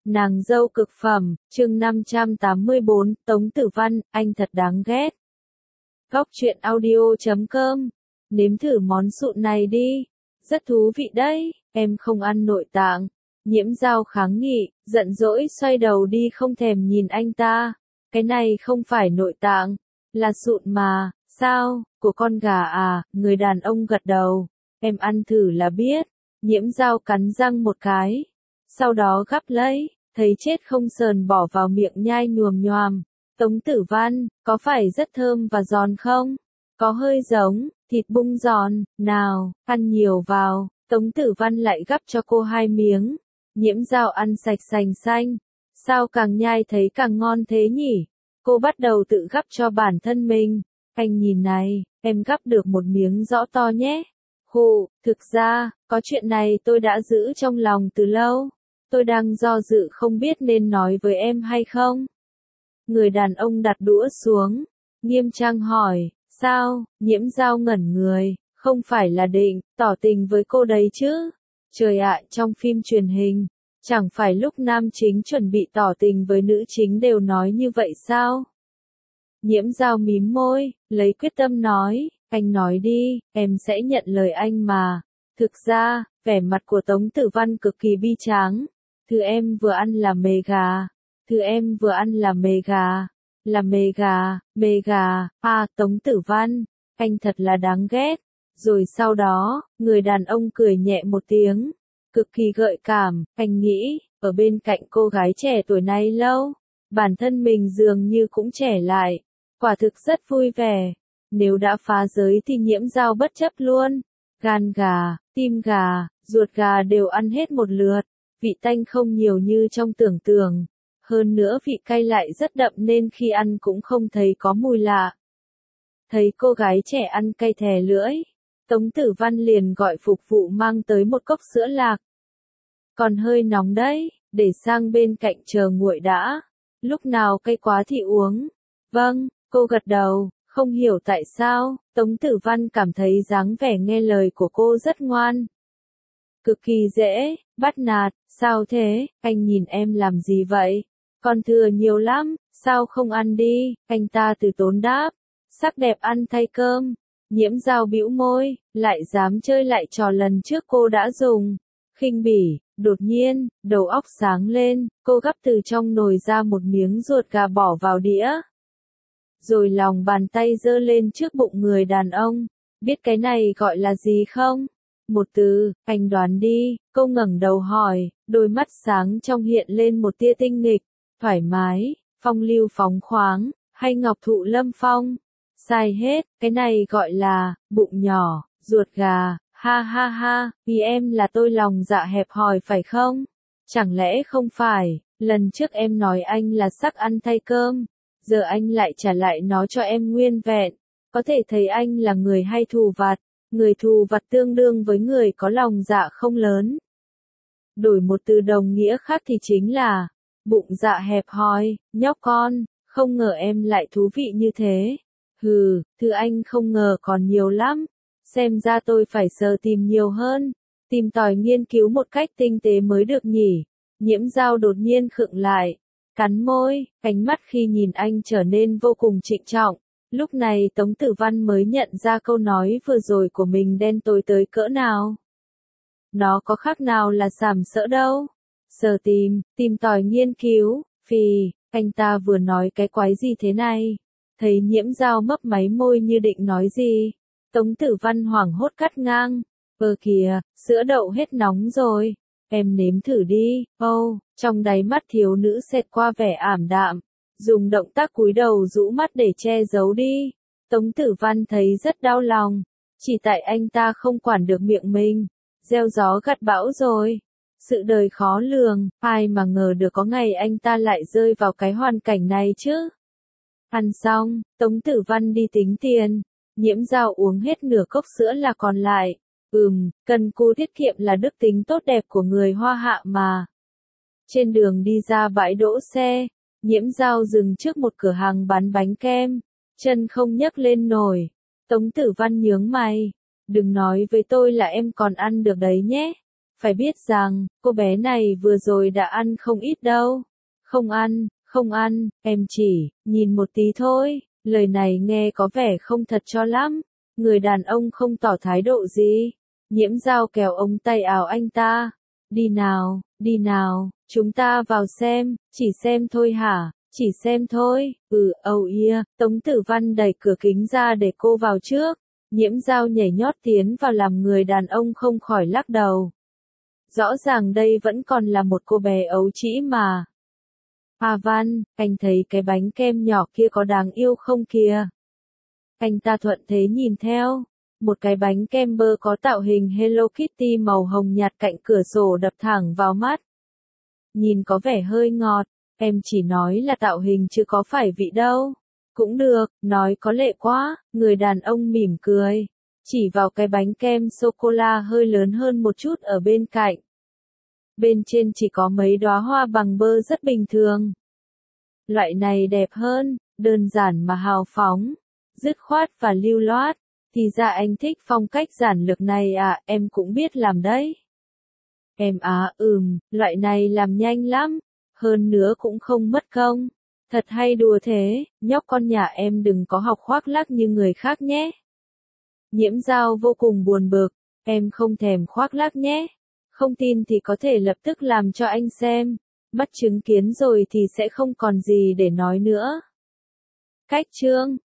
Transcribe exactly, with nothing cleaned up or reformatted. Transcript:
Nàng dâu cực phẩm, chương năm trăm tám mươi bốn, Tống Tử Văn, anh thật đáng ghét. Góc truyện audio chấm com, nếm thử món sụn này đi, rất thú vị đấy, em không ăn nội tạng. Nhiễm Dao kháng nghị, giận dỗi xoay đầu đi không thèm nhìn anh ta. Cái này không phải nội tạng, là sụn mà, sao, của con gà à, người đàn ông gật đầu, em ăn thử là biết. Nhiễm Dao cắn răng một cái, sau đó gắp lấy, thấy chết không sờn bỏ vào miệng nhai nhoàm nhoàm. Tống Tử Văn, có phải rất thơm và giòn không? Có hơi giống, thịt bung giòn, nào, ăn nhiều vào. Tống Tử Văn lại gắp cho cô hai miếng. Nhiễm Dao ăn sạch sành xanh. Sao càng nhai thấy càng ngon thế nhỉ? Cô bắt đầu tự gắp cho bản thân mình. Anh nhìn này, em gắp được một miếng rõ to nhé. Hù, thực ra, có chuyện này tôi đã giữ trong lòng từ lâu. Tôi đang do dự không biết nên nói với em hay không. Người đàn ông đặt đũa xuống, nghiêm trang hỏi, sao? Nhiễm Dao ngẩn người, không phải là định tỏ tình với cô đấy chứ? Trời ạ, trong phim truyền hình, chẳng phải lúc nam chính chuẩn bị tỏ tình với nữ chính đều nói như vậy sao? Nhiễm Dao mím môi, lấy quyết tâm nói, anh nói đi, em sẽ nhận lời anh mà. Thực ra, vẻ mặt của Tống Tử Văn cực kỳ bi tráng. Thứ em vừa ăn là mề gà. Thứ em vừa ăn là mề gà. Là mề gà, mề gà, à Tống Tử Văn, anh thật là đáng ghét. Rồi sau đó, người đàn ông cười nhẹ một tiếng, cực kỳ gợi cảm, anh nghĩ, ở bên cạnh cô gái trẻ tuổi này lâu, bản thân mình dường như cũng trẻ lại, quả thực rất vui vẻ. Nếu đã phá giới thì Nhiễm Dao bất chấp luôn, gan gà, tim gà, ruột gà đều ăn hết một lượt, vị tanh không nhiều như trong tưởng tượng. Hơn nữa vị cay lại rất đậm nên khi ăn cũng không thấy có mùi lạ. Thấy cô gái trẻ ăn cay thè lưỡi, Tống Tử Văn liền gọi phục vụ mang tới một cốc sữa lạc. Còn hơi nóng đấy, để sang bên cạnh chờ nguội đã. Lúc nào cay quá thì uống. Vâng, cô gật đầu, không hiểu tại sao, Tống Tử Văn cảm thấy dáng vẻ nghe lời của cô rất ngoan. Cực kỳ dễ, bắt nạt, sao thế, anh nhìn em làm gì vậy? Còn thừa nhiều lắm, sao không ăn đi, anh ta từ tốn đáp. Sắc đẹp ăn thay cơm. Nhiễm Dao bĩu môi, lại dám chơi lại trò lần trước cô đã dùng. Khinh bỉ, đột nhiên, đầu óc sáng lên, cô gắp từ trong nồi ra một miếng ruột gà bỏ vào đĩa. Rồi lòng bàn tay giơ lên trước bụng người đàn ông. Biết cái này gọi là gì không? Một từ, anh đoán đi, cô ngẩng đầu hỏi, đôi mắt sáng trong hiện lên một tia tinh nghịch, thoải mái, phong lưu phóng khoáng, hay ngọc thụ lâm phong? Sai hết, cái này gọi là, bụng nhỏ, ruột gà, ha ha ha, vì em là tôi lòng dạ hẹp hòi phải không? Chẳng lẽ không phải, lần trước em nói anh là sắc ăn thay cơm, giờ anh lại trả lại nó cho em nguyên vẹn, có thể thấy anh là người hay thù vặt, người thù vặt tương đương với người có lòng dạ không lớn. Đổi một từ đồng nghĩa khác thì chính là, bụng dạ hẹp hòi, nhóc con, không ngờ em lại thú vị như thế. Hừ, thứ anh không ngờ còn nhiều lắm. Xem ra tôi phải sờ tìm nhiều hơn. Tìm tòi nghiên cứu một cách tinh tế mới được nhỉ. Nhiễm Dao đột nhiên khựng lại. Cắn môi, ánh mắt khi nhìn anh trở nên vô cùng trịnh trọng. Lúc này Tống Tử Văn mới nhận ra câu nói vừa rồi của mình đen tối tới cỡ nào. Nó có khác nào là sàm sỡ đâu. Sờ tìm, tìm tòi nghiên cứu, phì, anh ta vừa nói cái quái gì thế này? Thấy Nhiễm Dao mấp máy môi như định nói gì. Tống Tử Văn hoảng hốt cắt ngang. Ơ kìa, sữa đậu hết nóng rồi. Em nếm thử đi. Ô, oh, trong đáy mắt thiếu nữ xẹt qua vẻ ảm đạm. Dùng động tác cúi đầu rũ mắt để che giấu đi. Tống Tử Văn thấy rất đau lòng. Chỉ tại anh ta không quản được miệng mình. Gieo gió gặt bão rồi. Sự đời khó lường, ai mà ngờ được có ngày anh ta lại rơi vào cái hoàn cảnh này chứ. Ăn xong, Tống Tử Văn đi tính tiền. Nhiễm Dao uống hết nửa cốc sữa là còn lại. Ừm, cần cù tiết kiệm là đức tính tốt đẹp của người Hoa Hạ mà. Trên đường đi ra bãi đỗ xe, Nhiễm Dao dừng trước một cửa hàng bán bánh kem. Chân không nhấc lên nổi. Tống Tử Văn nhướng mày. Đừng nói với tôi là em còn ăn được đấy nhé. Phải biết rằng, cô bé này vừa rồi đã ăn không ít đâu. Không ăn, không ăn, em chỉ, nhìn một tí thôi. Lời này nghe có vẻ không thật cho lắm. Người đàn ông không tỏ thái độ gì. Nhiễm Dao kéo ống tay áo anh ta. Đi nào, đi nào, chúng ta vào xem, chỉ xem thôi hả, chỉ xem thôi, ừ, oh yeah, Tống Tử Văn đẩy cửa kính ra để cô vào trước. Nhiễm Dao nhảy nhót tiến vào làm người đàn ông không khỏi lắc đầu. Rõ ràng đây vẫn còn là một cô bé ấu trĩ mà. À Văn, anh thấy cái bánh kem nhỏ kia có đáng yêu không kìa? Anh ta thuận thế nhìn theo. Một cái bánh kem bơ có tạo hình Hello Kitty màu hồng nhạt cạnh cửa sổ đập thẳng vào mắt. Nhìn có vẻ hơi ngọt, em chỉ nói là tạo hình chứ có phải vị đâu. Cũng được, nói có lệ quá, người đàn ông mỉm cười. Chỉ vào cái bánh kem sô-cô-la hơi lớn hơn một chút ở bên cạnh. Bên trên chỉ có mấy đóa hoa bằng bơ rất bình thường. Loại này đẹp hơn, đơn giản mà hào phóng, dứt khoát và lưu loát. Thì ra anh thích phong cách giản lược này à, em cũng biết làm đấy. Em á, ừm, loại này làm nhanh lắm, hơn nữa cũng không mất công. Thật hay đùa thế, nhóc con nhà em đừng có học khoác lác như người khác nhé. Nhiễm Dao vô cùng buồn bực, em không thèm khoác lác nhé. Không tin thì có thể lập tức làm cho anh xem. Mắt chứng kiến rồi thì sẽ không còn gì để nói nữa. Cách chương